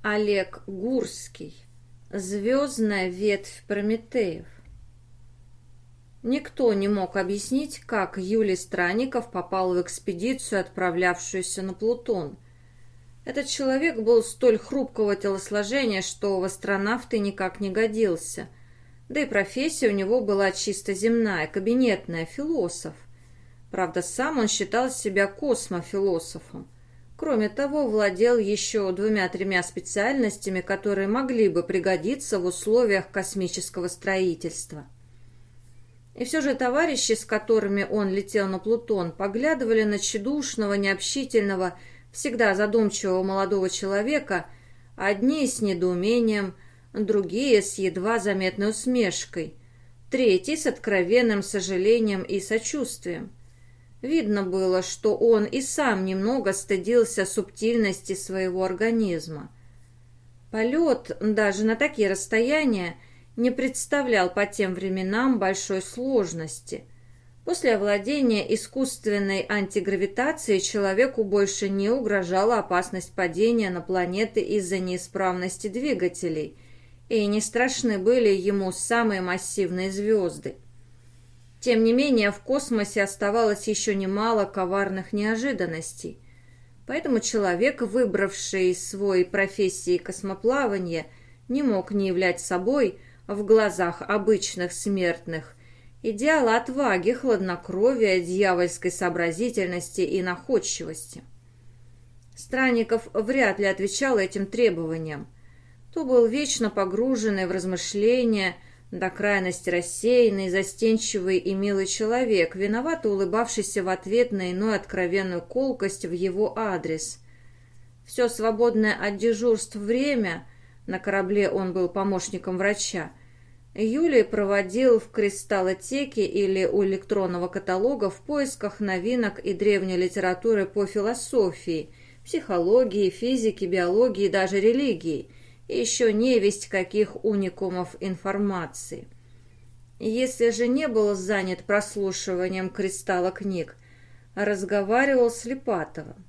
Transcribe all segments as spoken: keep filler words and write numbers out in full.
Олег Гурский. Звездная ветвь Прометеев. Никто не мог объяснить, как Юлий Странников попал в экспедицию, отправлявшуюся на Плутон. Этот человек был столь хрупкого телосложения, что в астронавты никак не годился. Да и профессия у него была чисто земная, кабинетная, философ. Правда, сам он считал себя космофилософом. Кроме того, владел еще двумя-тремя специальностями, которые могли бы пригодиться в условиях космического строительства. И все же товарищи, с которыми он летел на Плутон, поглядывали на тщедушного, необщительного, всегда задумчивого молодого человека, одни с недоумением, другие с едва заметной усмешкой, третий с откровенным сожалением и сочувствием. Видно было, что он и сам немного стыдился субтильности своего организма. Полет даже на такие расстояния не представлял по тем временам большой сложности. После овладения искусственной антигравитацией человеку больше не угрожала опасность падения на планеты из-за неисправности двигателей, и не страшны были ему самые массивные звезды. Тем не менее, в космосе оставалось еще немало коварных неожиданностей. Поэтому человек, выбравший свой профессии космоплавания, не мог не являть собой, в глазах обычных смертных, идеал отваги, хладнокровия, дьявольской сообразительности и находчивости. Странников вряд ли отвечал этим требованиям. То был вечно погруженный в размышления, до крайности рассеянный, застенчивый и милый человек, виновато улыбавшийся в ответ на иную откровенную колкость в его адрес. Все свободное от дежурств время, на корабле он был помощником врача, Юлий проводил в кристаллотеке или у электронного каталога в поисках новинок и древней литературы по философии, психологии, физике, биологии и даже религии, и еще невесть каких уникумов информации. Если же не был занят прослушиванием кристалла книг, разговаривал с Липатовым.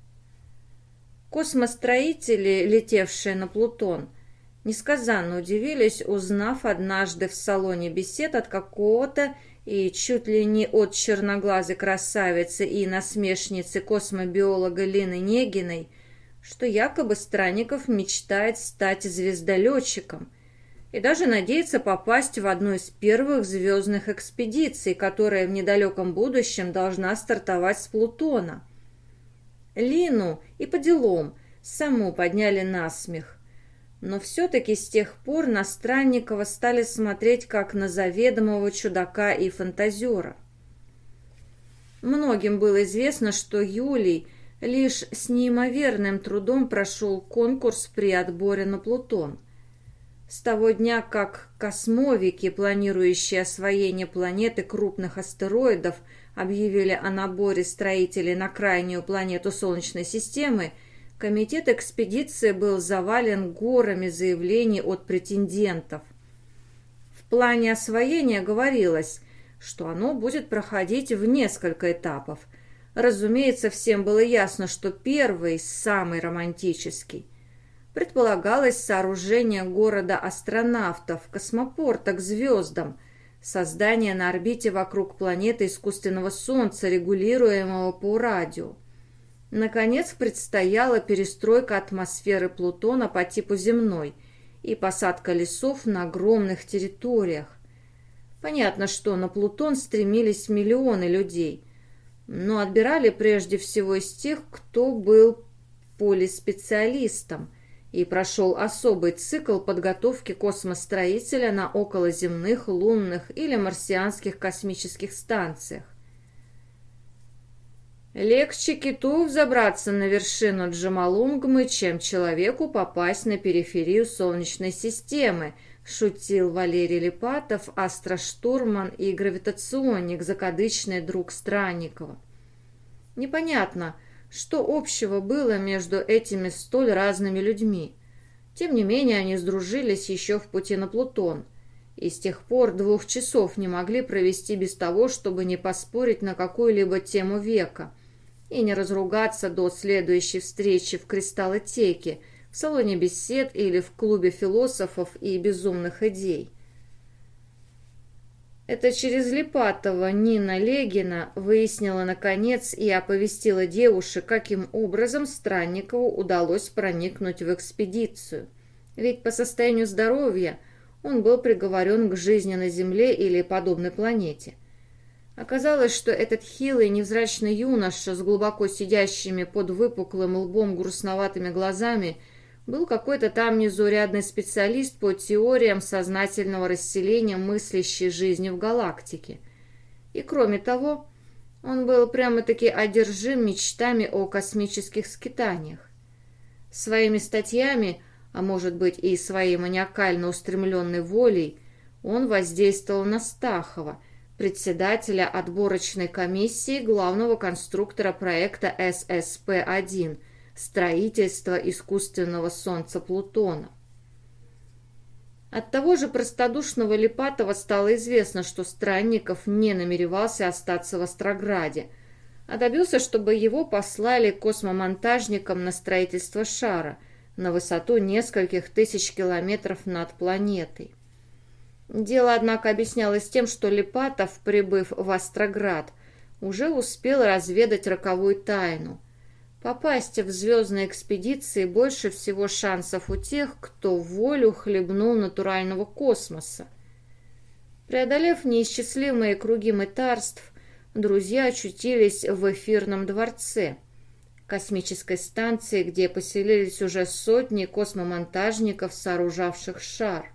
Космостроители, летевшие на Плутон, несказанно удивились, узнав однажды в салоне бесед от какого-то и чуть ли не от черноглазой красавицы и насмешницы космобиолога Лины Негиной, что якобы Странников мечтает стать звездолетчиком и даже надеется попасть в одну из первых звездных экспедиций, которая в недалеком будущем должна стартовать с Плутона. Лину и по делам саму подняли на смех. Но все-таки с тех пор на Странникова стали смотреть как на заведомого чудака и фантазера. Многим было известно, что Юлий лишь с неимоверным трудом прошел конкурс при отборе на Плутон. С того дня, как космовики, планирующие освоение планеты крупных астероидов, объявили о наборе строителей на крайнюю планету Солнечной системы, комитет экспедиции был завален горами заявлений от претендентов. В плане освоения говорилось, что оно будет проходить в несколько этапов. Разумеется, всем было ясно, что первый, самый романтический. Предполагалось сооружение города астронавтов, космопорта к звездам, создание на орбите вокруг планеты искусственного Солнца, регулируемого по радио. Наконец, предстояла перестройка атмосферы Плутона по типу земной и посадка лесов на огромных территориях. Понятно, что на Плутон стремились миллионы людей, но отбирали прежде всего из тех, кто был полиспециалистом и прошел особый цикл подготовки космостроителя на околоземных, лунных или марсианских космических станциях. «Легче киту взобраться на вершину Джомолунгмы, чем человеку попасть на периферию Солнечной системы», шутил Валерий Липатов, астроштурман и гравитационник, закадычный друг Странникова. Непонятно, что общего было между этими столь разными людьми. Тем не менее, они сдружились еще в пути на Плутон, и с тех пор двух часов не могли провести без того, чтобы не поспорить на какую-либо тему века и не разругаться до следующей встречи в кристаллотеке, в салоне бесед или в клубе философов и безумных идей. Это через Липатова Нина Легина выяснила наконец и оповестила девушек, каким образом Странникову удалось проникнуть в экспедицию. Ведь по состоянию здоровья он был приговорен к жизни на Земле или подобной планете. Оказалось, что этот хилый невзрачный юноша с глубоко сидящими под выпуклым лбом грустноватыми глазами был какой-то там незаурядный специалист по теориям сознательного расселения мыслящей жизни в галактике. И кроме того, он был прямо-таки одержим мечтами о космических скитаниях. Своими статьями, а может быть и своей маниакально устремленной волей, он воздействовал на Стахова, председателя отборочной комиссии главного конструктора проекта эс эс пэ один «Строительство искусственного солнца Плутона». От того же простодушного Липатова стало известно, что Странников не намеревался остаться в Острограде, а добился, чтобы его послали космомонтажникам на строительство шара на высоту нескольких тысяч километров над планетой. Дело, однако, объяснялось тем, что Липатов, прибыв в Остроград, уже успел разведать роковую тайну. Попасть в звездные экспедиции больше всего шансов у тех, кто в волю хлебнул натурального космоса. Преодолев неисчислимые круги мытарств, друзья очутились в эфирном дворце, космической станции, где поселились уже сотни космомонтажников, сооружавших шар.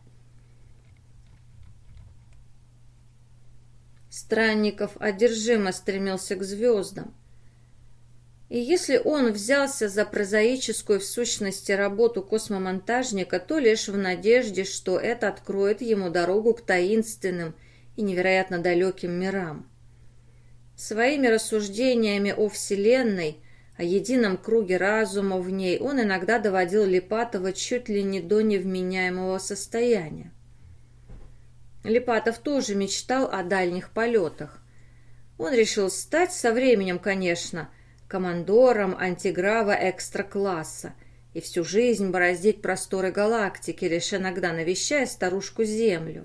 Странников одержимо стремился к звездам. И если он взялся за прозаическую в сущности работу космомонтажника, то лишь в надежде, что это откроет ему дорогу к таинственным и невероятно далеким мирам. Своими рассуждениями о Вселенной, о едином круге разума в ней, он иногда доводил Липатова чуть ли не до невменяемого состояния. Липатов тоже мечтал о дальних полетах. Он решил стать, со временем, конечно, командором антиграва экстра-класса и всю жизнь бороздить просторы галактики, лишь иногда навещая старушку Землю.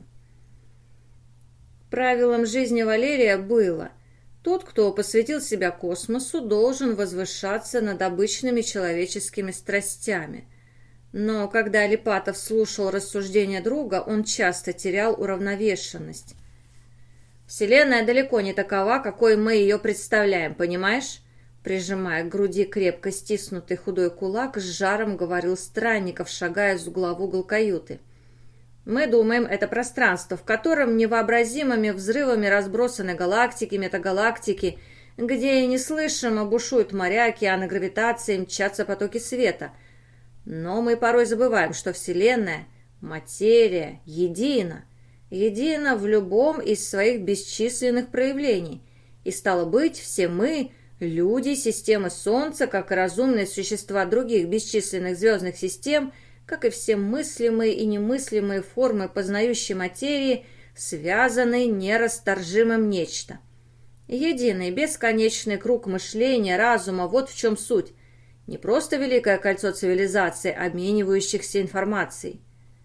Правилом жизни Валерия было: тот, кто посвятил себя космосу, должен возвышаться над обычными человеческими страстями. Но когда Липатов слушал рассуждения друга, он часто терял уравновешенность. «Вселенная далеко не такова, какой мы ее представляем, понимаешь?» Прижимая к груди крепко стиснутый худой кулак, с жаром говорил Странников, шагая из угла в угол каюты. «Мы думаем, это пространство, в котором невообразимыми взрывами разбросаны галактики, метагалактики, где неслышимо бушуют моря, океаны гравитации, мчатся потоки света. Но мы порой забываем, что Вселенная, материя, едина, едина в любом из своих бесчисленных проявлений, и, стало быть, все мы — люди, системы Солнца, как и разумные существа других бесчисленных звездных систем, как и все мыслимые и немыслимые формы познающей материи, связаны нерасторжимым нечто. Единый, бесконечный круг мышления, разума — вот в чем суть. Не просто великое кольцо цивилизаций, обменивающихся информацией.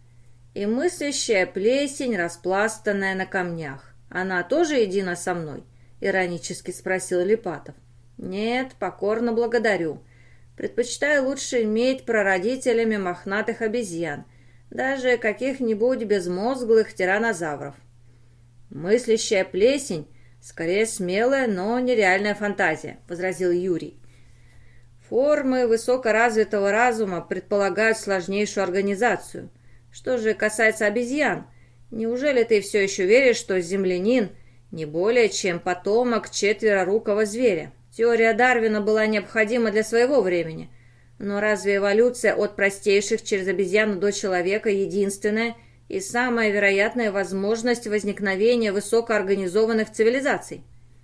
И мыслящая плесень, распластанная на камнях. Она тоже едина со мной? Иронически спросил Липатов. «Нет, покорно благодарю. Предпочитаю лучше иметь прародителями мохнатых обезьян, даже каких-нибудь безмозглых тираннозавров. Мыслящая плесень — скорее смелая, но нереальная фантазия», — возразил Юрий. «Формы высокоразвитого разума предполагают сложнейшую организацию. Что же касается обезьян, неужели ты все еще веришь, что землянин не более чем потомок четверорукого зверя? Теория Дарвина была необходима для своего времени. Но разве эволюция от простейших через обезьяну до человека единственная и самая вероятная возможность возникновения высокоорганизованных цивилизаций?»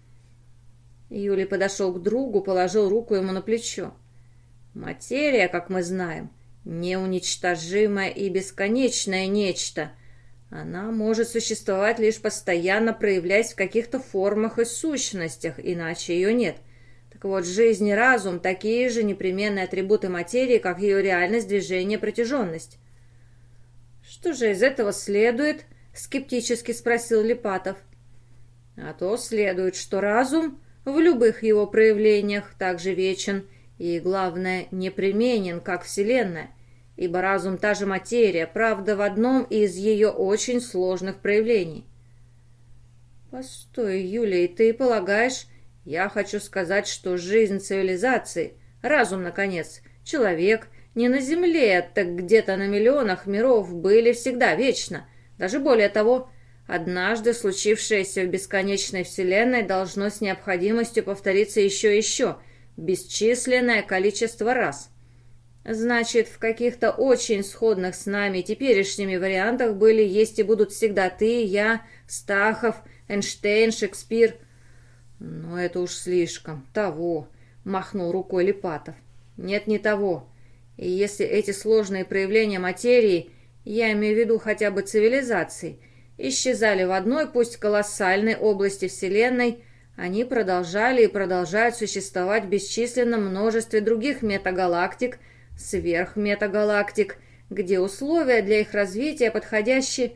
Юлий подошел к другу, положил руку ему на плечо. «Материя, как мы знаем, неуничтожимое и бесконечное нечто. Она может существовать лишь постоянно проявляясь в каких-то формах и сущностях, иначе ее нет. Так вот, жизнь и разум – такие же непременные атрибуты материи, как ее реальность, движение, протяженность. «Что же из этого следует?» – скептически спросил Липатов. «А то следует, что разум в любых его проявлениях также вечен и, главное, непременен, как Вселенная, ибо разум – та же материя, правда, в одном из ее очень сложных проявлений». «Постой, Юлий, ты полагаешь...» «Я хочу сказать, что жизнь цивилизации, разум, наконец, человек, не на Земле, так где-то на миллионах миров были всегда вечно. Даже более того, однажды случившееся в бесконечной Вселенной должно с необходимостью повториться еще и еще, бесчисленное количество раз. Значит, в каких-то очень сходных с нами теперешними вариантах были, есть и будут всегда ты, я, Стахов, Эйнштейн, Шекспир». «Ну, это уж слишком. Того», — махнул рукой Липатов. «Нет, не того. И если эти сложные проявления материи, я имею в виду хотя бы цивилизации, исчезали в одной, пусть колоссальной области Вселенной, они продолжали и продолжают существовать в бесчисленном множестве других метагалактик, сверхметагалактик, где условия для их развития подходящие.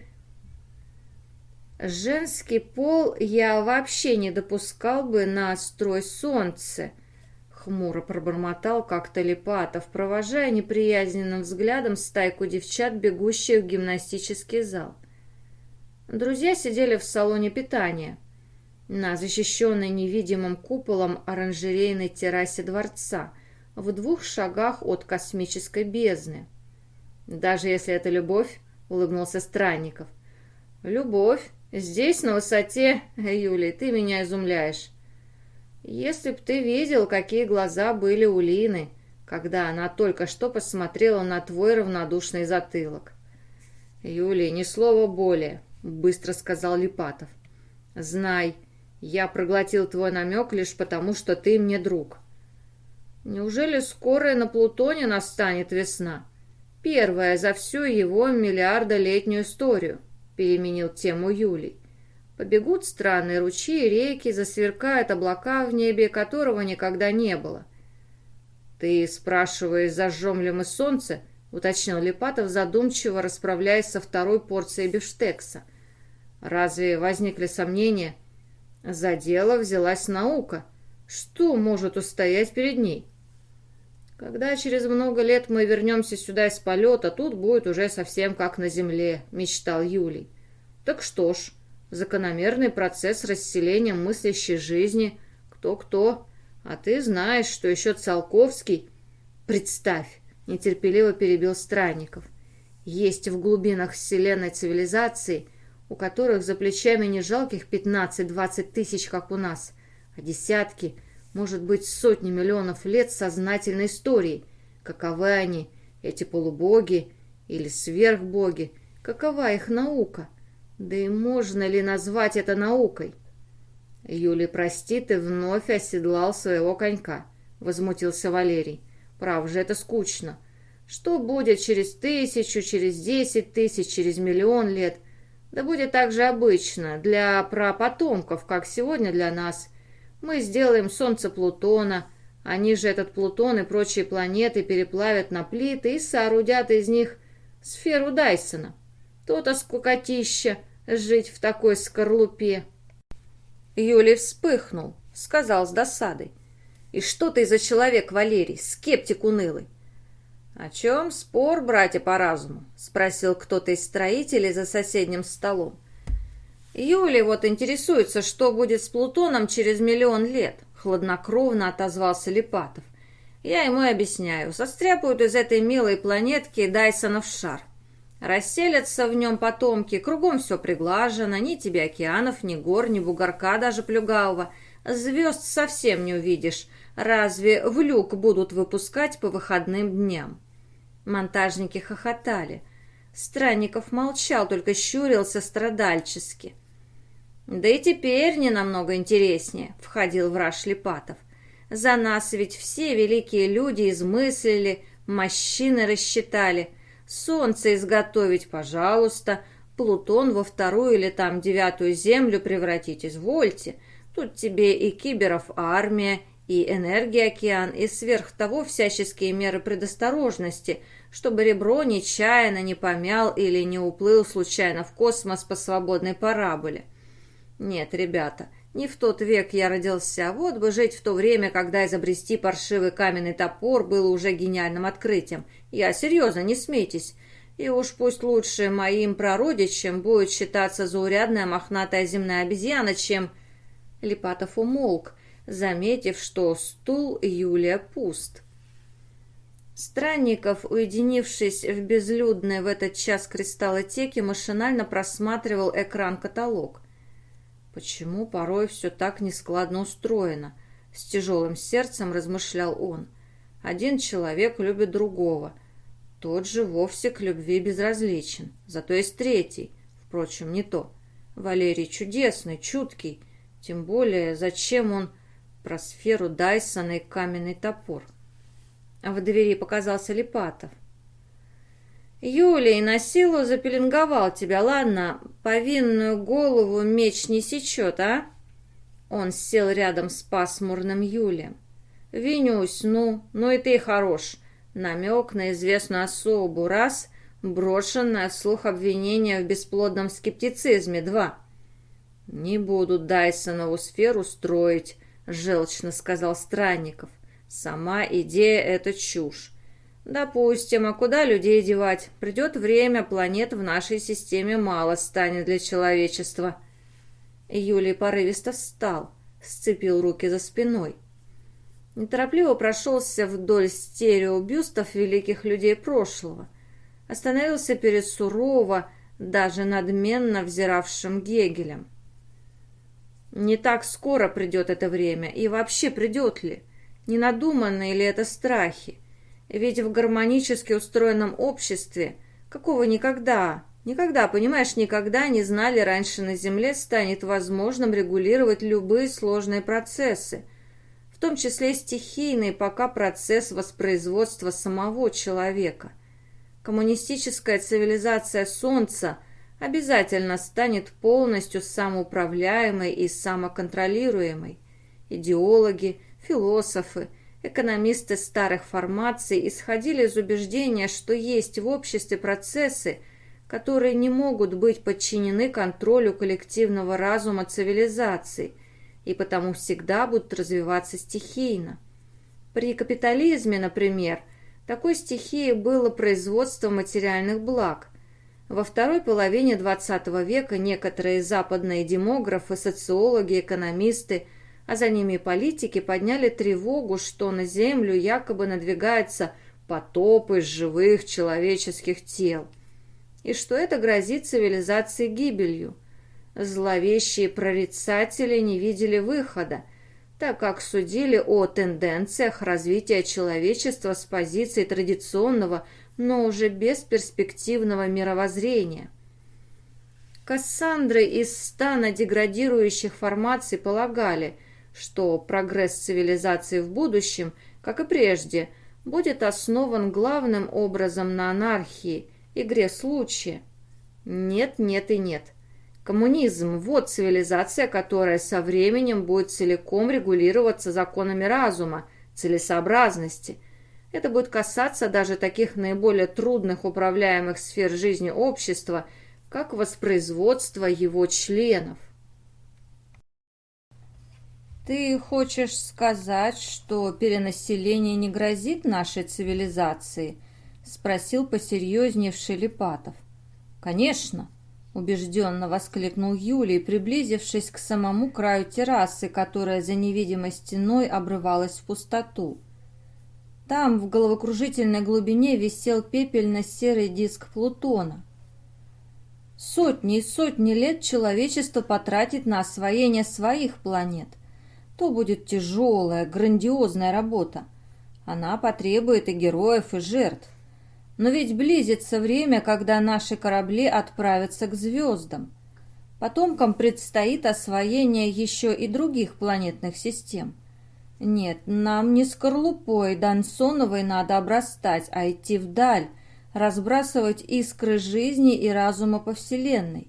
Женский пол я вообще не допускал бы на строй Солнца», — хмуро пробормотал как-то Липатов, провожая неприязненным взглядом стайку девчат, бегущих в гимнастический зал. Друзья сидели в салоне питания, на защищенной невидимым куполом оранжерейной террасе дворца, в двух шагах от космической бездны. «Даже если это любовь», — улыбнулся Странников. «Любовь. Здесь, на высоте, Юлий, ты меня изумляешь. Если б ты видел, какие глаза были у Лины, когда она только что посмотрела на твой равнодушный затылок». «Юлий, ни слова более», — быстро сказал Липатов. «Знай, я проглотил твой намек лишь потому, что ты мне друг». «Неужели скоро на Плутоне настанет весна? Первая за всю его миллиардолетнюю историю», — переменил тему Юлий. «Побегут странные ручьи и реки, засверкают облака в небе, которого никогда не было». «Ты спрашиваешь, зажжем ли мы солнце?» — уточнил Липатов, задумчиво расправляясь со второй порцией бифштекса. «Разве возникли сомнения?» «За дело взялась наука. Что может устоять перед ней?» «Когда через много лет мы вернемся сюда из полета, тут будет уже совсем как на Земле», — мечтал Юлий. «Так что ж, закономерный процесс расселения мыслящей жизни. Кто-кто, а ты знаешь, что еще Циолковский...» «Представь», — нетерпеливо перебил Странников, «есть в глубинах Вселенной цивилизации, у которых за плечами не жалких пятнадцать-двадцать тысяч, как у нас, а десятки, может быть, сотни миллионов лет сознательной истории. Каковы они, эти полубоги или сверхбоги? Какова их наука? Да и можно ли назвать это наукой?» «Юлий, прости, ты вновь оседлал своего конька», — возмутился Валерий. «Прав же, это скучно. Что будет через тысячу, через десять тысяч, через миллион лет? Да будет так же обычно, для прапотомков, как сегодня для нас. Мы сделаем солнце Плутона, они же этот Плутон и прочие планеты переплавят на плиты и соорудят из них сферу Дайсона. То-то скукотища жить в такой скорлупе». Юлий вспыхнул, сказал с досадой: «И что ты за человек, Валерий, скептик унылый?» «О чем спор, братья по разуму?» — спросил кто-то из строителей за соседним столом. «Юлий вот интересуется, что будет с Плутоном через миллион лет», — хладнокровно отозвался Липатов. «Я ему и объясняю. Состряпают из этой милой планетки Дайсонов шар. Расселятся в нем потомки, кругом все приглажено, ни тебе океанов, ни гор, ни бугорка даже плюгавого. Звезд совсем не увидишь. Разве в люк будут выпускать по выходным дням?» Монтажники хохотали. Странников молчал, только щурился страдальчески. «Да и теперь не намного интереснее», — входил в раж Липатов. «За нас ведь все великие люди измыслили, мощины рассчитали. Солнце изготовить, пожалуйста, Плутон во вторую или там девятую землю превратить, извольте. Тут тебе и киберов армия, и энергия океан, и сверх того всяческие меры предосторожности, чтобы ребро нечаянно не помял или не уплыл случайно в космос по свободной параболе. Нет, ребята, не в тот век я родился, вот бы жить в то время, когда изобрести паршивый каменный топор было уже гениальным открытием. Я серьезно, не смейтесь. И уж пусть лучше моим прародичем будет считаться заурядная мохнатая земная обезьяна, чем... Липатов умолк, заметив, что стул Юлия пуст. Странников, уединившись в безлюдной в этот час кристаллотеке, машинально просматривал экран-каталог. Почему порой все так нескладно устроено? С тяжелым сердцем размышлял он. Один человек любит другого. Тот же вовсе к любви безразличен. Зато есть третий. Впрочем, не то. Валерий чудесный, чуткий. Тем более, зачем он про сферу Дайсона и каменный топор? А в двери показался Липатов. «Юлий, на силу запеленговал тебя, ладно? Повинную голову меч не сечет, а?» Он сел рядом с пасмурным Юлием. «Винюсь, ну, ну и ты хорош». Намек на известную особу, раз, брошенное вслух обвинение в бесплодном скептицизме, два. «Не будут Дайсонову сферу строить», — желчно сказал Странников. «Сама идея — это чушь. Допустим, а куда людей девать? Придет время, планет в нашей системе мало станет для человечества». Юлий порывисто встал, сцепил руки за спиной. Неторопливо прошелся вдоль стереобюстов великих людей прошлого. Остановился перед сурово, даже надменно взиравшим Гегелем. Не так скоро придет это время, и вообще придет ли? Не надуманные ли это страхи? Ведь в гармонически устроенном обществе, какого никогда, никогда, понимаешь, никогда не знали раньше на Земле, станет возможным регулировать любые сложные процессы, в том числе стихийный пока процесс воспроизводства самого человека. Коммунистическая цивилизация Солнца обязательно станет полностью самоуправляемой и самоконтролируемой. Идеологи, философы, экономисты старых формаций исходили из убеждения, что есть в обществе процессы, которые не могут быть подчинены контролю коллективного разума цивилизации и потому всегда будут развиваться стихийно. При капитализме, например, такой стихией было производство материальных благ. Во второй половине двадцатого века некоторые западные демографы, социологи, экономисты, а за ними и политики подняли тревогу, что на Землю якобы надвигается потоп из живых человеческих тел, и что это грозит цивилизации гибелью. Зловещие прорицатели не видели выхода, так как судили о тенденциях развития человечества с позиции традиционного, но уже бесперспективного мировоззрения. Кассандры из стана деградирующих формаций полагали, что прогресс цивилизации в будущем, как и прежде, будет основан главным образом на анархии, игре случая. Нет, нет и нет. Коммунизм – вот цивилизация, которая со временем будет целиком регулироваться законами разума, целесообразности. Это будет касаться даже таких наиболее трудных управляемых сфер жизни общества, как воспроизводство его членов. «Ты хочешь сказать, что перенаселение не грозит нашей цивилизации?» – спросил посерьезневший Липатов. «Конечно!» – убежденно воскликнул Юлий, приблизившись к самому краю террасы, которая за невидимой стеной обрывалась в пустоту. Там, в головокружительной глубине, висел пепельно-серый диск Плутона. Сотни и сотни лет человечество потратит на освоение своих планет. То будет тяжелая, грандиозная работа. Она потребует и героев, и жертв. Но ведь близится время, когда наши корабли отправятся к звездам. Потомкам предстоит освоение еще и других планетных систем. Нет, нам не скорлупой Дансоновой надо обрастать, а идти вдаль, разбрасывать искры жизни и разума по Вселенной.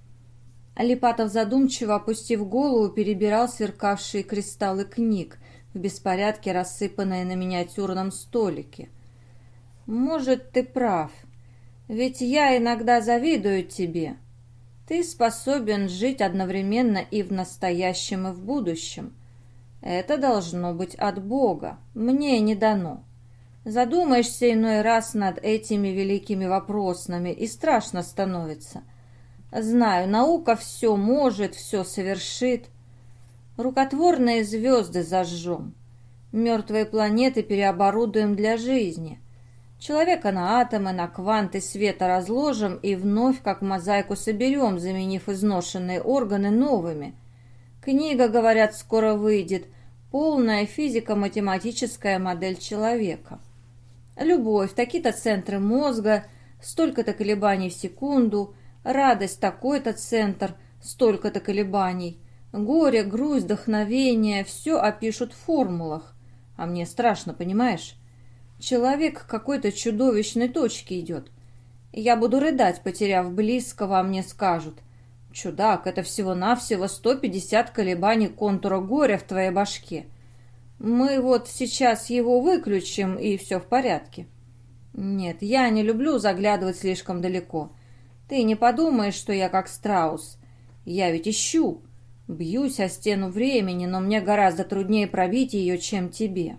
Липатов, задумчиво опустив голову, перебирал сверкавшие кристаллы книг, в беспорядке, рассыпанные на миниатюрном столике. «Может, ты прав. Ведь я иногда завидую тебе. Ты способен жить одновременно и в настоящем, и в будущем. Это должно быть от Бога. Мне не дано. Задумаешься иной раз над этими великими вопросами, и страшно становится. Знаю, наука все может, все совершит. Рукотворные звезды зажжем. Мертвые планеты переоборудуем для жизни. Человека на атомы, на кванты света разложим и вновь как мозаику соберем, заменив изношенные органы новыми. Книга, говорят, скоро выйдет. Полная физико-математическая модель человека. Любовь, такие-то центры мозга, столько-то колебаний в секунду, радость, такой-то центр, столько-то колебаний, горе, грусть, вдохновение, все опишут в формулах. А мне страшно, понимаешь? Человек к какой-то чудовищной точке идет. Я буду рыдать, потеряв близкого, а мне скажут: «Чудак, это всего-навсего сто пятьдесят колебаний контура горя в твоей башке. Мы вот сейчас его выключим, и все в порядке». Нет, я не люблю заглядывать слишком далеко. Ты не подумаешь, что я как страус. Я ведь ищу. Бьюсь о стену времени, но мне гораздо труднее пробить ее, чем тебе.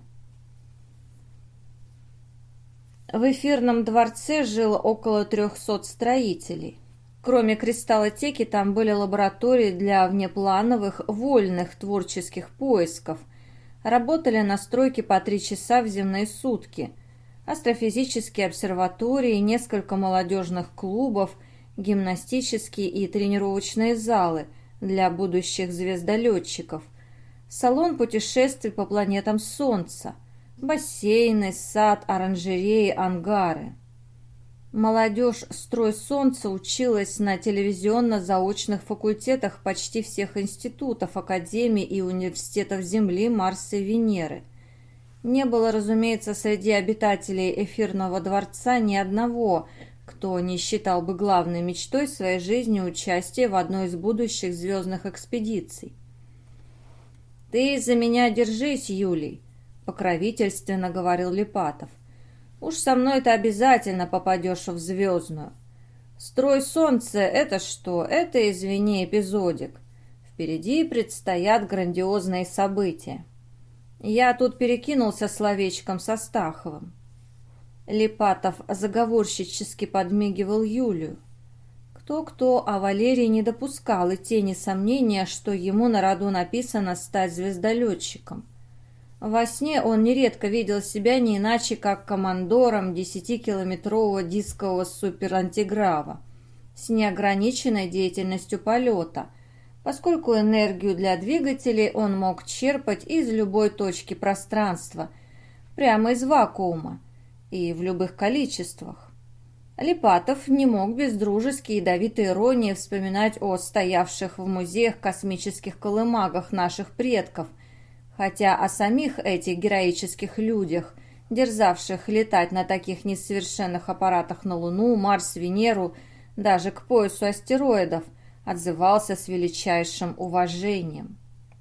В эфирном дворце жило около трехсот строителей. Кроме кристаллотеки, там были лаборатории для внеплановых, вольных творческих поисков. Работали на стройке по три часа в земные сутки. Астрофизические обсерватории, несколько молодежных клубов, гимнастические и тренировочные залы для будущих звездолетчиков, салон путешествий по планетам Солнца, бассейны, сад, оранжереи, ангары. Молодежь «Строй Солнца» училась на телевизионно-заочных факультетах почти всех институтов, академий и университетов Земли, Марса и Венеры. Не было, разумеется, среди обитателей эфирного дворца ни одного, кто не считал бы главной мечтой своей жизни участие в одной из будущих звездных экспедиций. «Ты за меня держись, Юлий», — покровительственно говорил Липатов. «Уж со мной ты обязательно попадешь в звездную. Строй Солнце — это что? Это, извини, эпизодик. Впереди предстоят грандиозные события. Я тут перекинулся словечком со Стаховым». Липатов заговорщически подмигивал Юлию. Кто-кто, а Валерий не допускал и тени сомнения, что ему на роду написано стать звездолетчиком. Во сне он нередко видел себя не иначе, как командором десятикилометрового дискового суперантиграва с неограниченной деятельностью полета, поскольку энергию для двигателей он мог черпать из любой точки пространства, прямо из вакуума, и в любых количествах. Липатов не мог без дружеской ядовитой иронии вспоминать о стоявших в музеях космических колымагах наших предков, хотя о самих этих героических людях, дерзавших летать на таких несовершенных аппаратах на Луну, Марс, Венеру, даже к поясу астероидов, отзывался с величайшим уважением.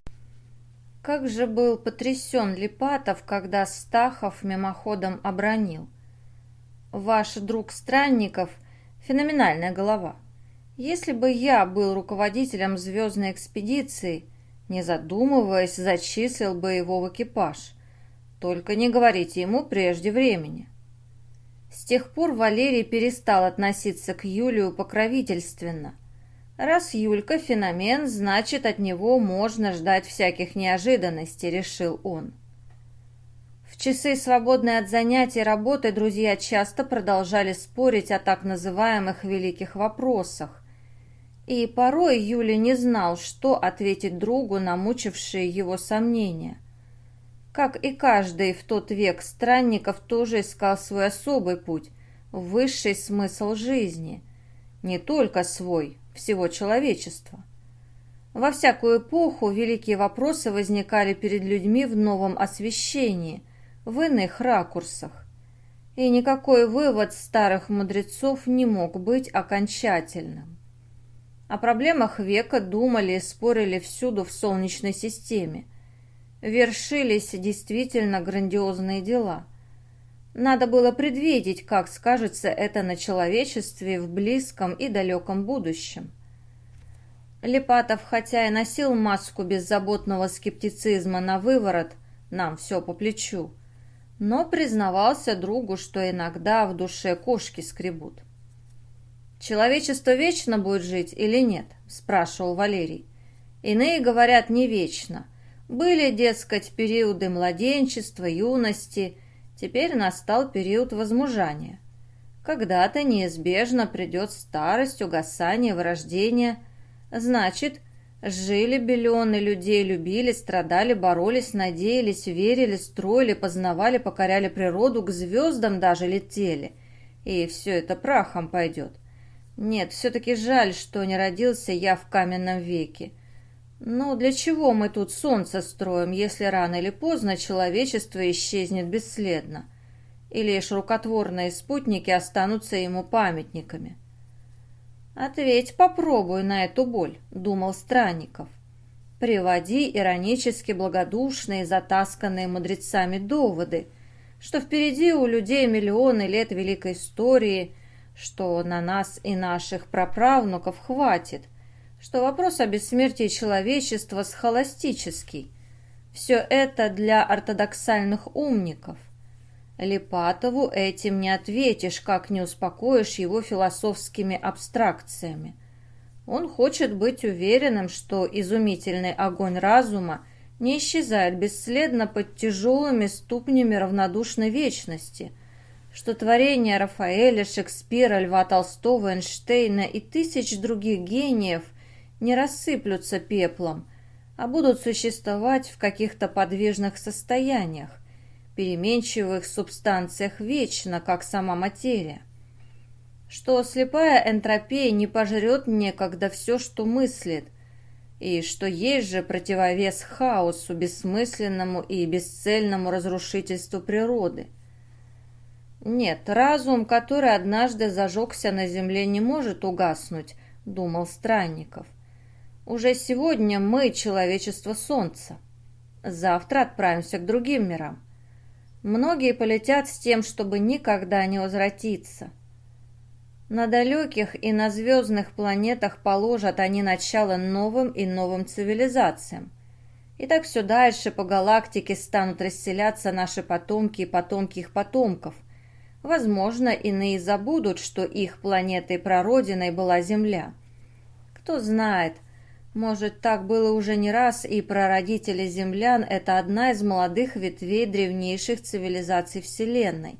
Как же был потрясен Липатов, когда Стахов мимоходом обронил: «Ваш друг Странников – феноменальная голова. Если бы я был руководителем звездной экспедиции, не задумываясь, зачислил бы его в экипаж. Только не говорите ему прежде времени». С тех пор Валерий перестал относиться к Юлию покровительственно. Раз Юлька феномен, значит, от него можно ждать всяких неожиданностей, решил он. В часы, свободные от занятий работы, друзья часто продолжали спорить о так называемых «великих вопросах». И порой Юля не знал, что ответить другу на мучившие его сомнения. Как и каждый в тот век, Странников тоже искал свой особый путь, высший смысл жизни. Не только свой, всего человечества. Во всякую эпоху великие вопросы возникали перед людьми в новом освещении, в иных ракурсах. И никакой вывод старых мудрецов не мог быть окончательным. О проблемах века думали и спорили всюду в Солнечной системе. вершились действительно грандиозные дела. Надо было предвидеть, как скажется это на человечестве в близком и далеком будущем. Липатов, хотя и носил маску беззаботного скептицизма на выворот, нам все по плечу, но признавался другу, что иногда в душе кошки скребут. «Человечество вечно будет жить или нет?» – спрашивал Валерий. «Иные говорят, не вечно. Были, дескать, периоды младенчества, юности, теперь настал период возмужания. Когда-то неизбежно придет старость, угасание, вырождение. Значит, жили миллионы людей, любили, страдали, боролись, надеялись, верили, строили, познавали, покоряли природу, к звездам даже летели. И все это прахом пойдет. Нет, все-таки жаль, что не родился я в каменном веке. Ну, для чего мы тут солнце строим, если рано или поздно человечество исчезнет бесследно? И лишь рукотворные спутники останутся ему памятниками?» «Ответь, попробуй на эту боль», — думал Странников. «Приводи иронически благодушные, затасканные мудрецами доводы, что впереди у людей миллионы лет великой истории, что на нас и наших праправнуков хватит, что вопрос о бессмертии человечества схоластический. Все это для ортодоксальных умников. Липатову этим не ответишь, как не успокоишь его философскими абстракциями. Он хочет быть уверенным, что изумительный огонь разума не исчезает бесследно под тяжелыми ступнями равнодушной вечности, что творения Рафаэля, Шекспира, Льва Толстого, Эйнштейна и тысяч других гениев не рассыплются пеплом, а будут существовать в каких-то подвижных состояниях, переменчивых субстанциях вечно, как сама материя. Что слепая энтропия не пожрет некогда все, что мыслит, и что есть же противовес хаосу, бессмысленному и бесцельному разрушительству природы. Нет, разум, который однажды зажегся на земле, не может угаснуть, думал Странников. Уже сегодня мы человечество Солнца. Завтра отправимся к другим мирам. Многие полетят с тем, чтобы никогда не возвратиться. На далеких и на звездных планетах положат они начало новым и новым цивилизациям. И так все дальше по галактике станут расселяться наши потомки и потомки их потомков. Возможно, иные забудут, что их планетой прародиной была Земля. Кто знает, может, так было уже не раз, и прародители землян – это одна из молодых ветвей древнейших цивилизаций Вселенной.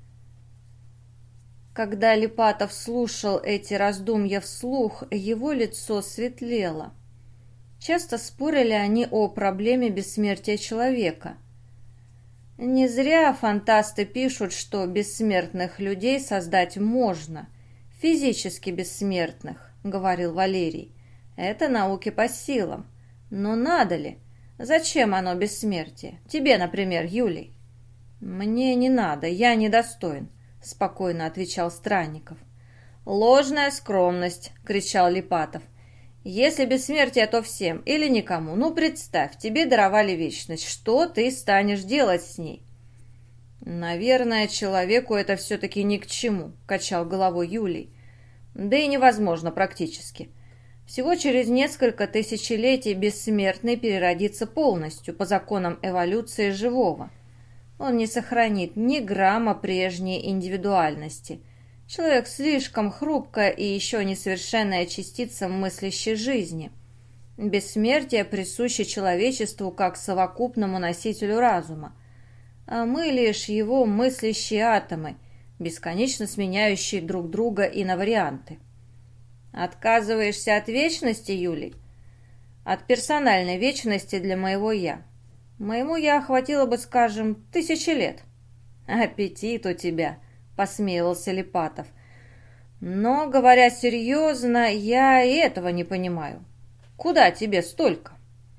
Когда Липатов слушал эти раздумья вслух, его лицо светлело. Часто спорили они о проблеме бессмертия человека. Не зря фантасты пишут, что бессмертных людей создать можно, физически бессмертных, говорил Валерий. Это науке по силам. Но надо ли? Зачем оно бессмертие? Тебе, например, Юлий. Мне не надо, я недостоин, спокойно отвечал Странников. Ложная скромность, кричал Липатов. Если бессмертие, то всем или никому. Ну, представь, тебе даровали вечность. Что ты станешь делать с ней? Наверное, человеку это все-таки ни к чему, качал головой Юлий. Да и невозможно практически. Всего через несколько тысячелетий бессмертный переродится полностью по законам эволюции живого. Он не сохранит ни грамма прежней индивидуальности. Человек слишком хрупкая и еще несовершенная частица мыслящей жизни. Бессмертие присуще человечеству как совокупному носителю разума. А мы лишь его мыслящие атомы, бесконечно сменяющие друг друга и на варианты. Отказываешься от вечности, Юлий? От персональной вечности для моего «я». Моему «я» хватило бы, скажем, тысячи лет. Аппетит у тебя, посмеивался Липатов. Но, говоря серьезно, я и этого не понимаю. Куда тебе столько?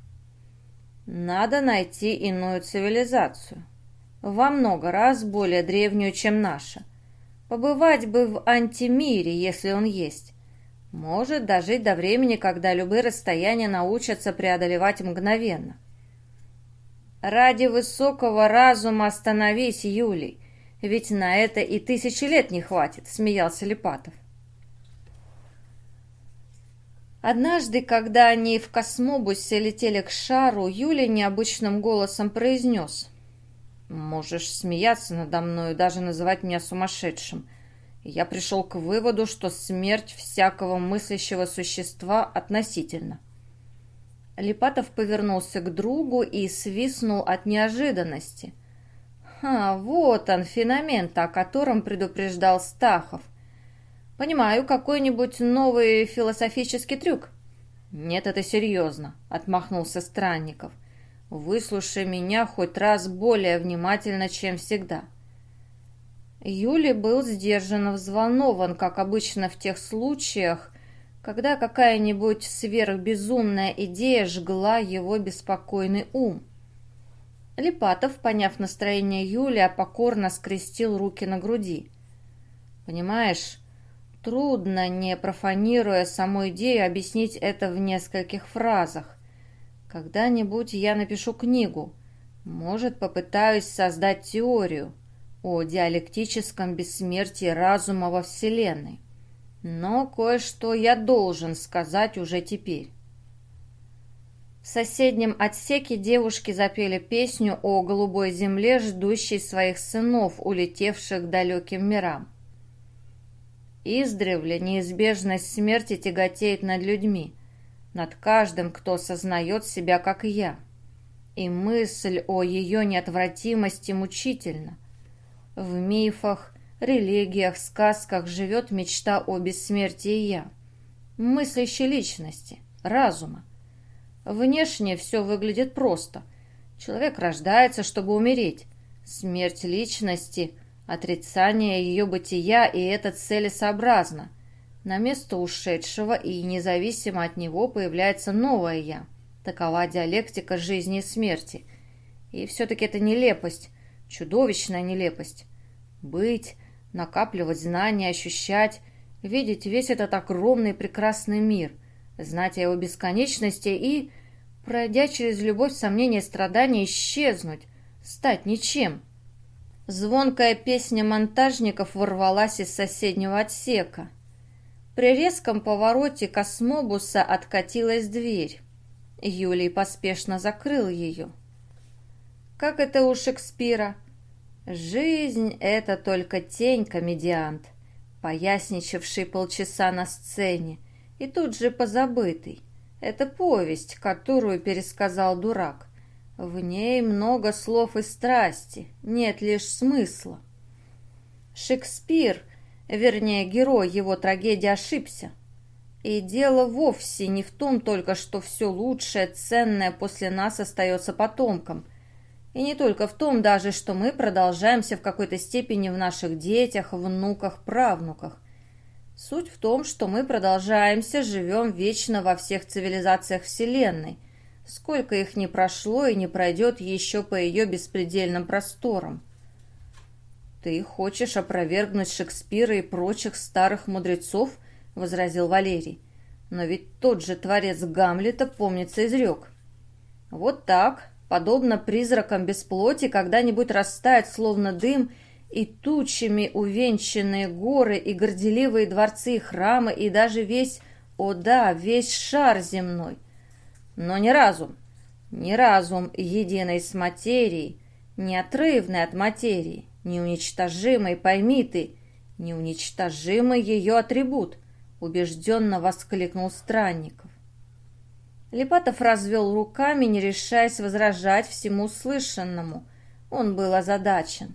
Надо найти иную цивилизацию. Во много раз более древнюю, чем наша. Побывать бы в антимире, если он есть. Может дожить до времени, когда любые расстояния научатся преодолевать мгновенно. Ради высокого разума остановись, Юлий, ведь на это и тысячи лет не хватит, смеялся Липатов. Однажды, когда они в космобусе летели к шару, Юлий необычным голосом произнес: «Можешь смеяться надо мной и даже называть меня сумасшедшим. Я пришел к выводу, что смерть всякого мыслящего существа относительна». Липатов повернулся к другу и свистнул от неожиданности. «Ха, вот он, феномен-то, о котором предупреждал Стахов. Понимаю, какой-нибудь новый философический трюк?» «Нет, это серьезно», — отмахнулся Странников. «Выслушай меня хоть раз более внимательно, чем всегда». Юлий был сдержанно взволнован, как обычно в тех случаях, когда какая-нибудь сверхбезумная идея жгла его беспокойный ум. Липатов, поняв настроение Юлия, покорно скрестил руки на груди. «Понимаешь, трудно, не профанируя саму идею, объяснить это в нескольких фразах. Когда-нибудь я напишу книгу, может, попытаюсь создать теорию о диалектическом бессмертии разума во Вселенной. Но кое-что я должен сказать уже теперь». В соседнем отсеке девушки запели песню о голубой земле, ждущей своих сынов, улетевших к далеким мирам. Издревле неизбежность смерти тяготеет над людьми, над каждым, кто сознает себя, как я. И мысль о ее неотвратимости мучительна. В мифах, религиях, сказках живет мечта о бессмертии я, мыслящей личности, разума. Внешне все выглядит просто. Человек рождается, чтобы умереть. Смерть личности, отрицание ее бытия, и это целесообразно. На место ушедшего и независимо от него появляется новое «я». Такова диалектика жизни и смерти. И все-таки это нелепость, чудовищная нелепость. Быть, накапливать знания, ощущать, видеть весь этот огромный прекрасный мир, знать о его бесконечности и, пройдя через любовь, сомнения, страдания, исчезнуть, стать ничем. Звонкая песня монтажников ворвалась из соседнего отсека. При резком повороте космобуса откатилась дверь. Юлий поспешно закрыл ее. Как это у Шекспира? «Жизнь — это только тень, комедиант», поясничавший полчаса на сцене, и тут же позабытый. Это повесть, которую пересказал дурак. В ней много слов и страсти, нет лишь смысла. Шекспир, вернее, герой его трагедии, ошибся. И дело вовсе не в том только, что все лучшее, ценное после нас остается потомкам. И не только в том даже, что мы продолжаемся в какой-то степени в наших детях, внуках, правнуках. Суть в том, что мы продолжаемся, живем вечно во всех цивилизациях Вселенной, сколько их ни прошло и не пройдет еще по ее беспредельным просторам. «Ты хочешь опровергнуть Шекспира и прочих старых мудрецов?» — возразил Валерий. «Но ведь тот же творец Гамлета, помнится, изрек: вот так, подобно призракам без плоти, когда-нибудь растает, словно дым, и тучами увенчанные горы, и горделивые дворцы и храмы, и даже весь, о да, весь шар земной. Но не разум, не разум, единый с материей, неотрывный от материи, неуничтожимый, пойми ты, неуничтожимый ее атрибут», — убежденно воскликнул Странников. Липатов развел руками, не решаясь возражать всему слышанному. Он был озадачен.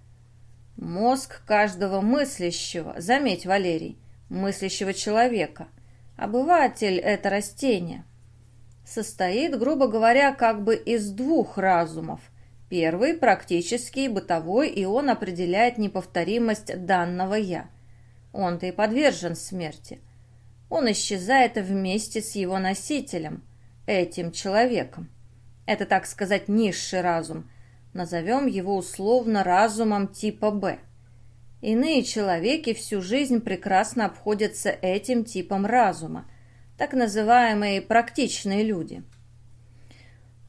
Мозг каждого мыслящего, заметь, Валерий, мыслящего человека, обыватель — это растение, состоит, грубо говоря, как бы из двух разумов. Первый — практический, бытовой, и он определяет неповторимость данного «я». Он-то и подвержен смерти. Он исчезает вместе с его носителем, этим человеком. Это, так сказать, низший разум. Назовем его условно разумом типа «Б». Иные человеки всю жизнь прекрасно обходятся этим типом разума, так называемые практичные люди.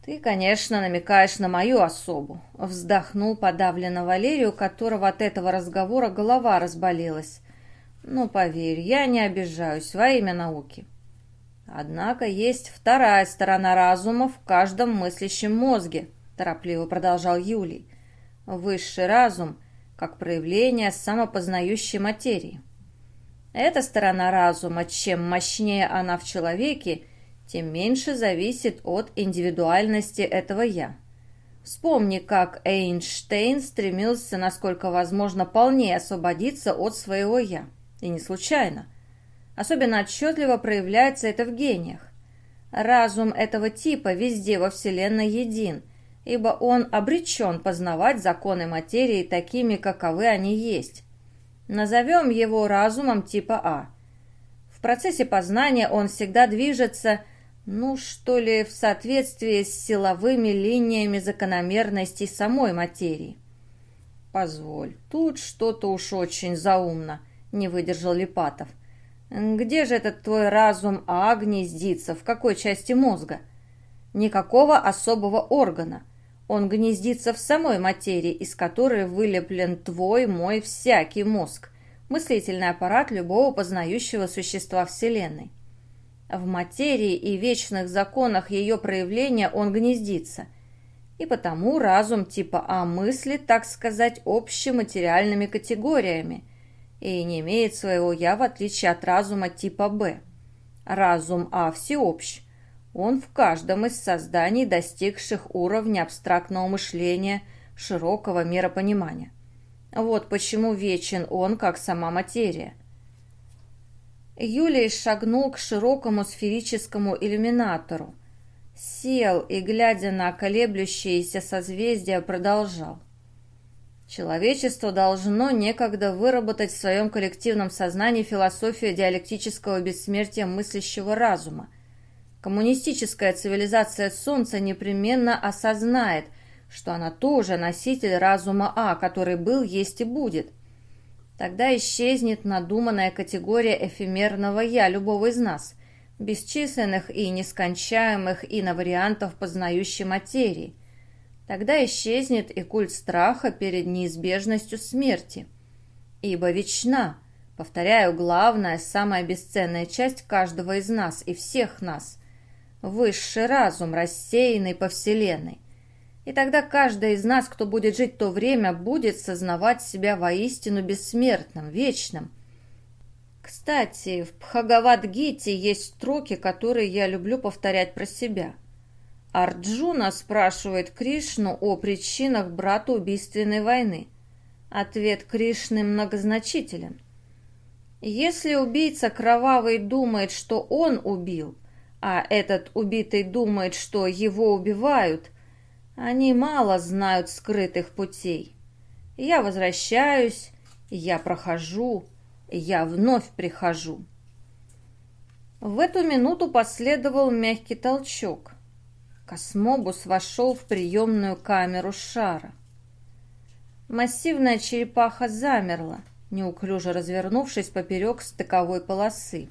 «Ты, конечно, намекаешь на мою особу», — вздохнул подавленно Валерий, у которого от этого разговора голова разболелась. «Ну, поверь, я не обижаюсь во имя науки». «Однако есть вторая сторона разума в каждом мыслящем мозге», — торопливо продолжал Юлий. «Высший разум как проявление самопознающей материи. Эта сторона разума, чем мощнее она в человеке, тем меньше зависит от индивидуальности этого «я». Вспомни, как Эйнштейн стремился, насколько возможно, полнее освободиться от своего «я». И не случайно. Особенно отчетливо проявляется это в гениях. Разум этого типа везде во Вселенной един, ибо он обречен познавать законы материи такими, каковы они есть. Назовем его разумом типа А. В процессе познания он всегда движется, ну что ли, в соответствии с силовыми линиями закономерностей самой материи. «Позволь, тут что-то уж очень заумно», — не выдержал Липатов. «Где же этот твой разум А гнездится, в какой части мозга? Никакого особого органа. Он гнездится в самой материи, из которой вылеплен твой, мой, всякий мозг, мыслительный аппарат любого познающего существа Вселенной. В материи и вечных законах ее проявления он гнездится, и потому разум типа А мыслит, так сказать, общематериальными категориями и не имеет своего «я», в отличие от разума типа Б. Разум А всеобщ. Он в каждом из созданий, достигших уровня абстрактного мышления, широкого миропонимания. Вот почему вечен он, как сама материя. Юлий шагнул к широкому сферическому иллюминатору, сел и, глядя на колеблющиеся созвездия, продолжал. Человечество должно некогда выработать в своем коллективном сознании философию диалектического бессмертия мыслящего разума. Коммунистическая цивилизация Солнца непременно осознает, что она тоже носитель разума А, который был, есть и будет. Тогда исчезнет надуманная категория эфемерного «я» любого из нас, бесчисленных и нескончаемых иновариантов познающей материи. Тогда исчезнет и культ страха перед неизбежностью смерти. Ибо вечна, повторяю, главная, самая бесценная часть каждого из нас и всех нас – высший разум, рассеянный по Вселенной. И тогда каждый из нас, кто будет жить в то время, будет сознавать себя воистину бессмертным, вечным. Кстати, в Бхагавад-гите есть строки, которые я люблю повторять про себя. Арджуна спрашивает Кришну о причинах братоубийственной войны. Ответ Кришны многозначителен. Если убийца кровавый думает, что он убил, а этот убитый думает, что его убивают, они мало знают скрытых путей. Я возвращаюсь, я прохожу, я вновь прихожу. В эту минуту последовал мягкий толчок. Космобус вошел в приемную камеру шара. Массивная черепаха замерла, неуклюже развернувшись поперек стыковой полосы.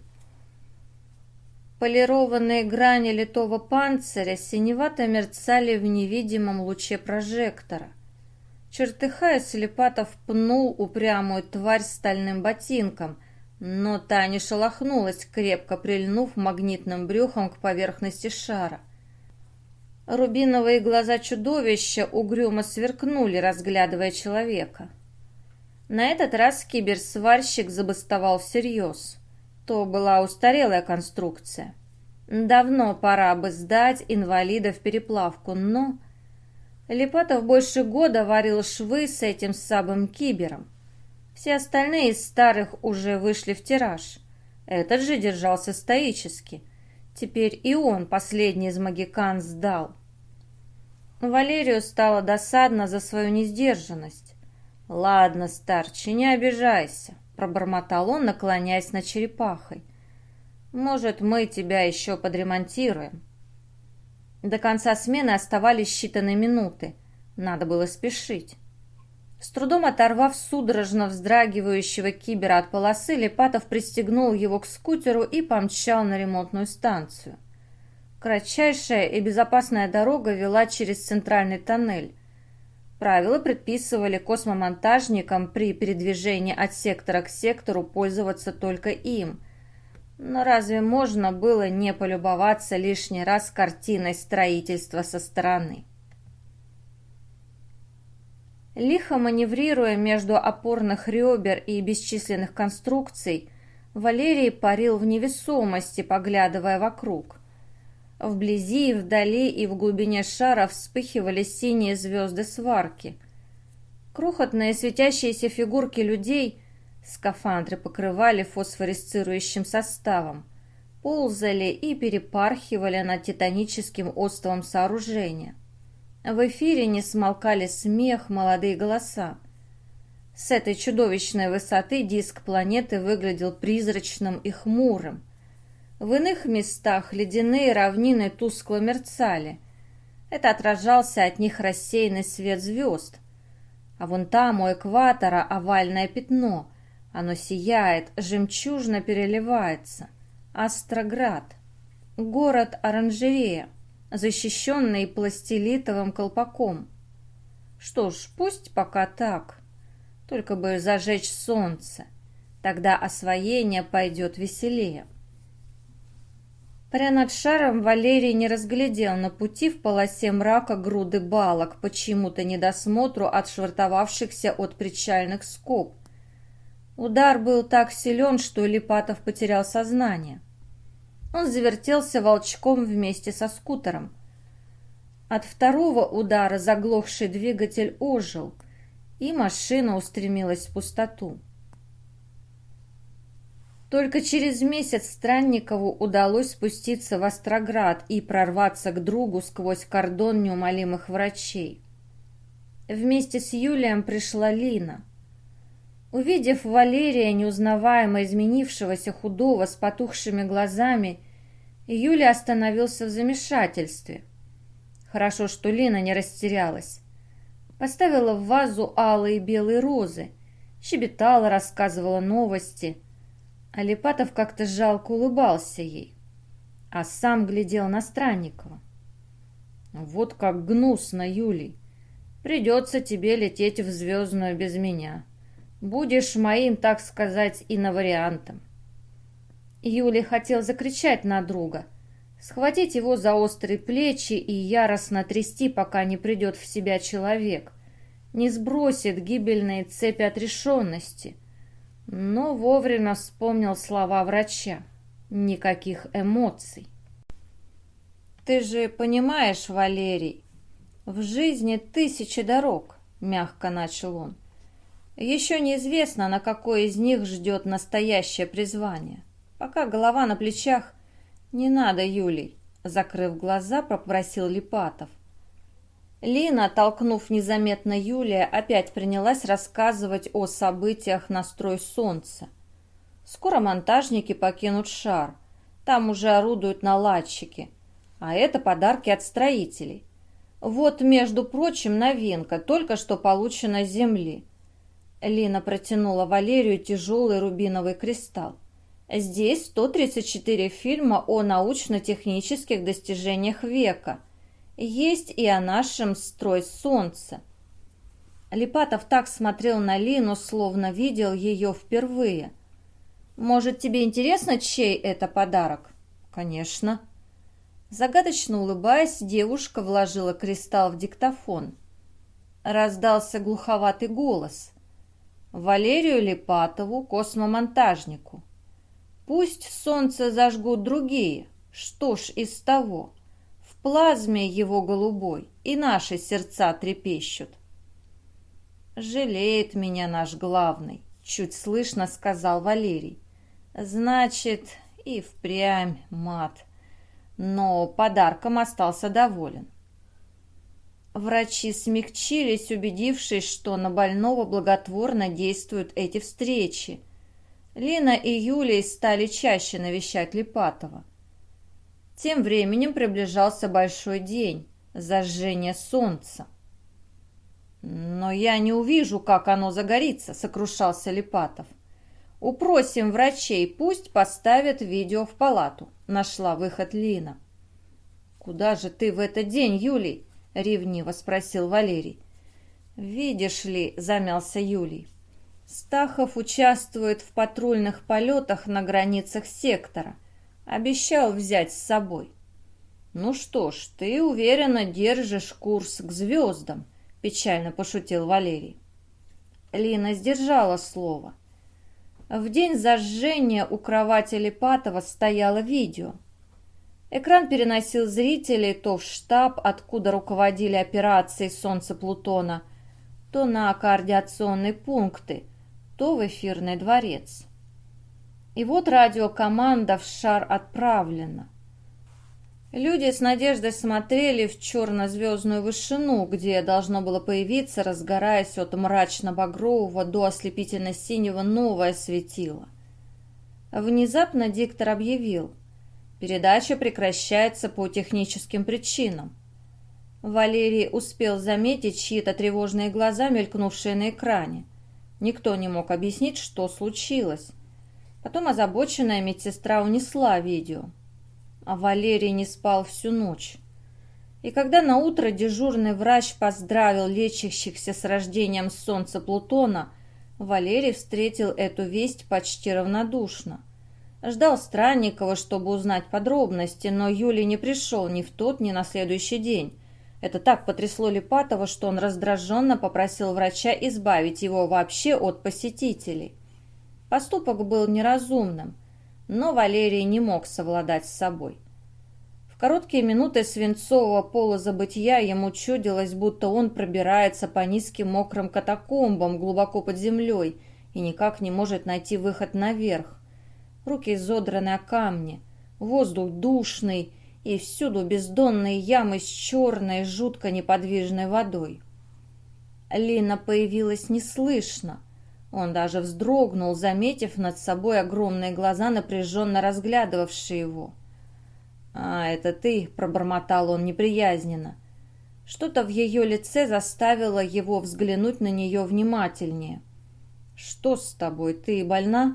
Полированные грани литого панциря синевато мерцали в невидимом луче прожектора. Чертыхаясь, Липатов пнул упрямую тварь стальным ботинком, но та не шелохнулась, крепко прильнув магнитным брюхом к поверхности шара. Рубиновые глаза чудовища угрюмо сверкнули, разглядывая человека. На этот раз киберсварщик забастовал всерьез. То была устарелая конструкция. Давно пора бы сдать инвалида в переплавку, но... Липатов больше года варил швы с этим самым кибером. Все остальные из старых уже вышли в тираж. Этот же держался стоически. Теперь и он, последний из магикан, сдал. Валерию стало досадно за свою несдержанность. «Ладно, старче, не обижайся», — пробормотал он, наклоняясь над черепахой. «Может, мы тебя еще подремонтируем». До конца смены оставались считанные минуты. Надо было спешить. С трудом оторвав судорожно вздрагивающего кибера от полосы, Липатов пристегнул его к скутеру и помчал на ремонтную станцию. Кратчайшая и безопасная дорога вела через центральный тоннель. Правила предписывали космомонтажникам при передвижении от сектора к сектору пользоваться только им. Но разве можно было не полюбоваться лишний раз картиной строительства со стороны? Лихо маневрируя между опорных ребер и бесчисленных конструкций, Валерий парил в невесомости, поглядывая вокруг. Вблизи, вдали и в глубине шара вспыхивали синие звезды сварки. Крохотные светящиеся фигурки людей, скафандры покрывали фосфоресцирующим составом, ползали и перепархивали над титаническим островом сооружения. В эфире не смолкали смех, молодые голоса. С этой чудовищной высоты диск планеты выглядел призрачным и хмурым. В иных местах ледяные равнины тускло мерцали. Это отражался от них рассеянный свет звезд. А вон там, у экватора, овальное пятно. Оно сияет, жемчужно переливается. Астроград. Город-оранжерея, защищенный пластилитовым колпаком. Что ж, пусть пока так. Только бы зажечь солнце. Тогда освоение пойдет веселее. Паря над шаром, Валерий не разглядел на пути в полосе мрака груды балок, почему-то недосмотру отшвартовавшихся от причальных скоб. Удар был так силен, что Липатов потерял сознание. Он завертелся волчком вместе со скутером. От второго удара заглохший двигатель ожил, и машина устремилась в пустоту. Только через месяц Странникову удалось спуститься в Остроград и прорваться к другу сквозь кордон неумолимых врачей. Вместе с Юлием пришла Лина. Увидев Валерия, неузнаваемо изменившегося худого с потухшими глазами, Юлий остановился в замешательстве. Хорошо, что Лина не растерялась. Поставила в вазу алые и белые розы, щебетала, рассказывала новости. А Липатов как-то жалко улыбался ей, а сам глядел на Странникова. «Вот как гнусно, Юлий. Придется тебе лететь в Звездную без меня. Будешь моим, так сказать, иновариантом». Юлий хотел закричать на друга, схватить его за острые плечи и яростно трясти, пока не придет в себя человек, не сбросит гибельные цепи отрешенности. Но вовремя вспомнил слова врача. Никаких эмоций. «Ты же понимаешь, Валерий, в жизни тысячи дорог», — мягко начал он. «Еще неизвестно, на какой из них ждет настоящее призвание. Пока голова на плечах, не надо, Юлий», — закрыв глаза, попросил Липатов. Лина, толкнув незаметно Юлия, опять принялась рассказывать о событиях на строй Солнца. Скоро монтажники покинут шар. Там уже орудуют наладчики. А это подарки от строителей. Вот, между прочим, новинка, только что получена с Земли. Лина протянула Валерию тяжелый рубиновый кристалл. Здесь сто тридцать четыре фильма о научно-технических достижениях века. Есть и о нашем строй Солнца. Липатов так смотрел на Лину, словно видел ее впервые. «Может, тебе интересно, чей это подарок?» «Конечно». Загадочно улыбаясь, девушка вложила кристалл в диктофон. Раздался глуховатый голос. «Валерию Липатову, космомонтажнику. Пусть солнце зажгут другие. Что ж из того? В плазме его голубой и наши сердца трепещут». «Жалеет меня наш главный», — чуть слышно сказал Валерий. «Значит, и впрямь мат». Но подарком остался доволен. Врачи смягчились, убедившись, что на больного благотворно действуют эти встречи. Лина и Юлий стали чаще навещать Липатова. Тем временем приближался большой день – зажжение солнца. «Но я не увижу, как оно загорится», – сокрушался Липатов. «Упросим врачей, пусть поставят видео в палату», – нашла выход Лина. «Куда же ты в этот день, Юлий?» — ревниво спросил Валерий. «Видишь ли», — замялся Юлий, — «Стахов участвует в патрульных полетах на границах сектора. Обещал взять с собой». «Ну что ж, ты уверенно держишь курс к звездам», — печально пошутил Валерий. Лина сдержала слово. В день зажжения у кровати Липатова стояло видео. Экран переносил зрителей то в штаб, откуда руководили операцией Солнце-Плутона, то на координационные пункты, то в эфирный дворец. И вот радиокоманда в шар отправлена. Люди с надеждой смотрели в черно-звездную вышину, где должно было появиться, разгораясь от мрачно-багрового до ослепительно-синего, новое светило. Внезапно диктор объявил: передача прекращается по техническим причинам. Валерий успел заметить чьи-то тревожные глаза, мелькнувшие на экране. Никто не мог объяснить, что случилось. Потом озабоченная медсестра унесла видео. А Валерий не спал всю ночь. И когда наутро дежурный врач поздравил лечащихся с рождением Солнца Плутона, Валерий встретил эту весть почти равнодушно. Ждал Странникова, чтобы узнать подробности, но Юлий не пришел ни в тот, ни на следующий день. Это так потрясло Липатова, что он раздраженно попросил врача избавить его вообще от посетителей. Поступок был неразумным, но Валерий не мог совладать с собой. В короткие минуты свинцового полузабытия ему чудилось, будто он пробирается по низким мокрым катакомбам глубоко под землей и никак не может найти выход наверх. Руки изодраны о камни, воздух душный и всюду бездонные ямы с черной, жутко неподвижной водой. Лина появилась неслышно. Он даже вздрогнул, заметив над собой огромные глаза, напряженно разглядывавшие его. «А, это ты», — пробормотал он неприязненно. Что-то в ее лице заставило его взглянуть на нее внимательнее. «Что с тобой? Ты больна?»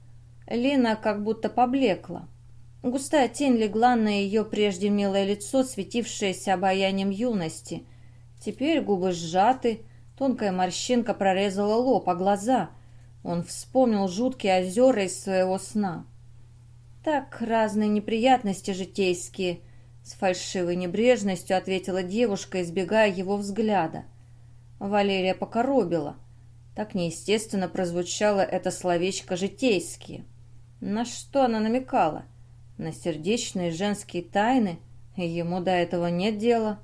Лина как будто поблекла. Густая тень легла на ее прежде милое лицо, светившееся обаянием юности. Теперь губы сжаты, тонкая морщинка прорезала лоб, а глаза. Он вспомнил жуткие озера из своего сна. «Так, разные неприятности житейские», — с фальшивой небрежностью ответила девушка, избегая его взгляда. Валерия покоробила. Так неестественно прозвучало это словечко «житейские». На что она намекала? На сердечные женские тайны? Ему до этого нет дела.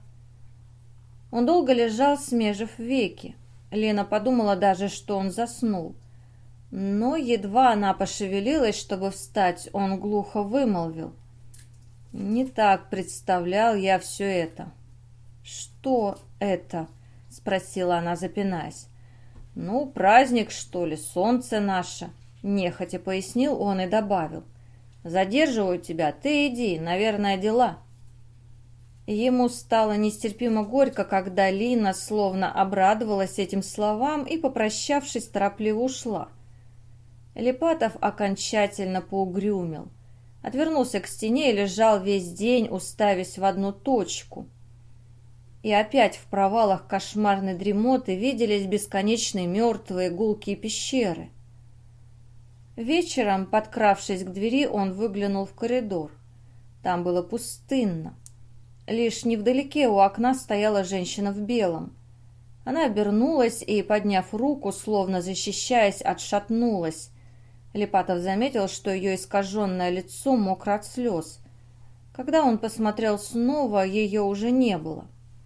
Он долго лежал, смежив веки. Лена подумала даже, что он заснул. Но едва она пошевелилась, чтобы встать, он глухо вымолвил: «Не так представлял я все это». «Что это?» — спросила она, запинаясь. «Ну, праздник, что ли, солнце наше», — нехотя пояснил он и добавил: «Задерживаю тебя, ты иди, наверное, дела». Ему стало нестерпимо горько, когда Лина словно обрадовалась этим словам и, попрощавшись, торопливо ушла. Липатов окончательно поугрюмил, отвернулся к стене и лежал весь день, уставясь в одну точку. И опять в провалах кошмарной дремоты виделись бесконечные мертвые гулкие пещеры. Вечером, подкравшись к двери, он выглянул в коридор. Там было пустынно. Лишь невдалеке у окна стояла женщина в белом. Она обернулась и, подняв руку, словно защищаясь, отшатнулась. Липатов заметил, что ее искаженное лицо мокро от слез. Когда он посмотрел снова, ее уже не было.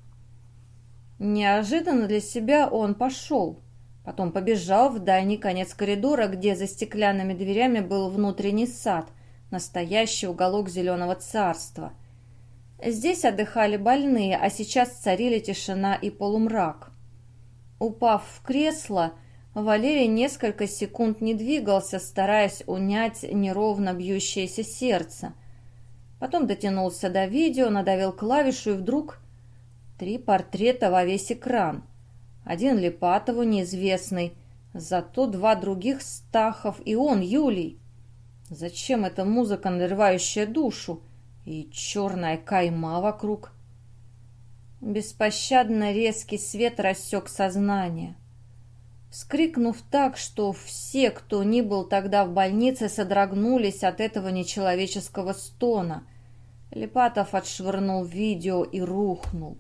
Неожиданно для себя он пошел. Потом побежал в дальний конец коридора, где за стеклянными дверями был внутренний сад, настоящий уголок зеленого царства. Здесь отдыхали больные, а сейчас царили тишина и полумрак. Упав в кресло, Валерий несколько секунд не двигался, стараясь унять неровно бьющееся сердце. Потом дотянулся до видео, надавил клавишу и вдруг... Три портрета во весь экран. Один Липатову неизвестный, зато два других Стахов и он, Юлий. Зачем эта музыка, надрывающая душу? И черная кайма вокруг. Беспощадно резкий свет рассек сознание. Вскрикнув так, что все, кто ни был тогда в больнице, содрогнулись от этого нечеловеческого стона, Липатов отшвырнул видео и рухнул.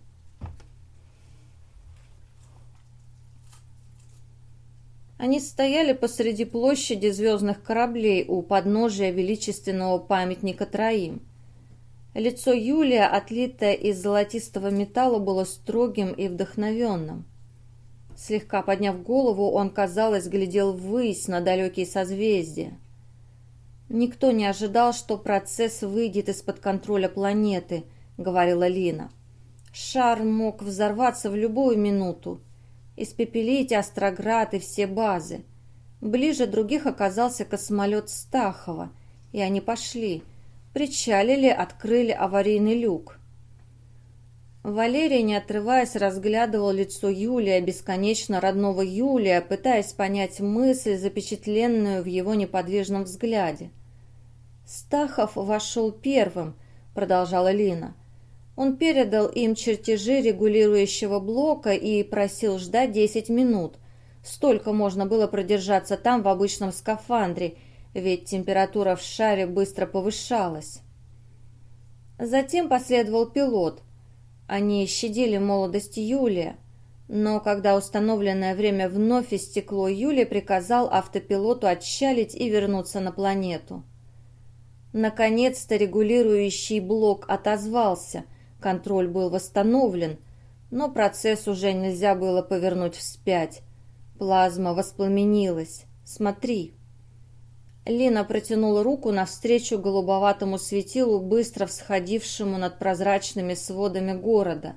Они стояли посреди площади звездных кораблей у подножия величественного памятника троим. Лицо Юлия, отлитое из золотистого металла, было строгим и вдохновенным. Слегка подняв голову, он, казалось, глядел ввысь на далекие созвездия. «Никто не ожидал, что процесс выйдет из-под контроля планеты», — говорила Лина. «Шар мог взорваться в любую минуту, испепелить Астроград и все базы. Ближе других оказался космолет Стахова, и они пошли, причалили, открыли аварийный люк». Валерий, не отрываясь, разглядывал лицо Юлия, бесконечно родного Юлия, пытаясь понять мысль, запечатленную в его неподвижном взгляде. «Стахов вошел первым», — продолжала Лина. «Он передал им чертежи регулирующего блока и просил ждать десять минут. Столько можно было продержаться там в обычном скафандре, ведь температура в шаре быстро повышалась». Затем последовал пилот. Они щадили молодость Юлия, но когда установленное время вновь истекло, Юлий приказал автопилоту отчалить и вернуться на планету. Наконец-то регулирующий блок отозвался, контроль был восстановлен, но процесс уже нельзя было повернуть вспять. Плазма воспламенилась. «Смотри». Лина протянула руку навстречу голубоватому светилу, быстро всходившему над прозрачными сводами города.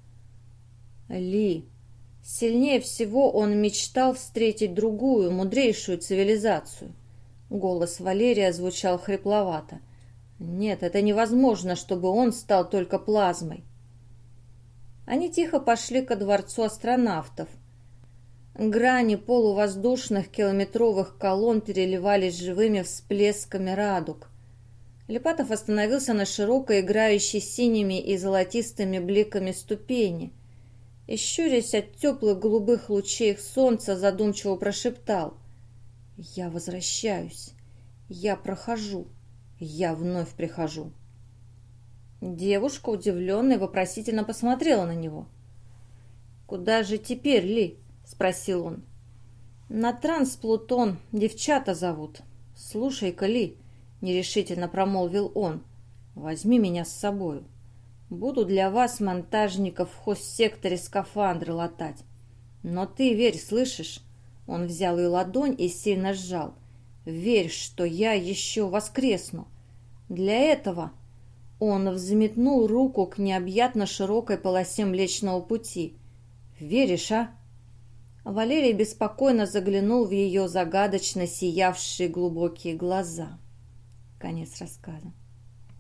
Ли. Сильнее всего он мечтал встретить другую, мудрейшую цивилизацию. Голос Валерия звучал хрипловато. Нет, это невозможно, чтобы он стал только плазмой. Они тихо пошли ко дворцу астронавтов. Грани полувоздушных километровых колонн переливались живыми всплесками радуг. Липатов остановился на широкой, играющей синими и золотистыми бликами ступени. И, щурясь от теплых голубых лучей солнца, задумчиво прошептал: «Я возвращаюсь, я прохожу, я вновь прихожу». Девушка, удивленная, вопросительно посмотрела на него. «Куда же теперь, Ли?» — спросил он. «На Трансплутон, девчата зовут. Слушай-ка, Ли», — нерешительно промолвил он, — «возьми меня с собою. Буду для вас, монтажников, в хозсекторе скафандры латать. Но ты верь, слышишь?» Он взял ее ладонь и сильно сжал. «Верь, что я еще воскресну. Для этого...» Он взметнул руку к необъятно широкой полосе Млечного Пути. «Веришь, а?» Валерий беспокойно заглянул в ее загадочно сиявшие глубокие глаза. Конец рассказа.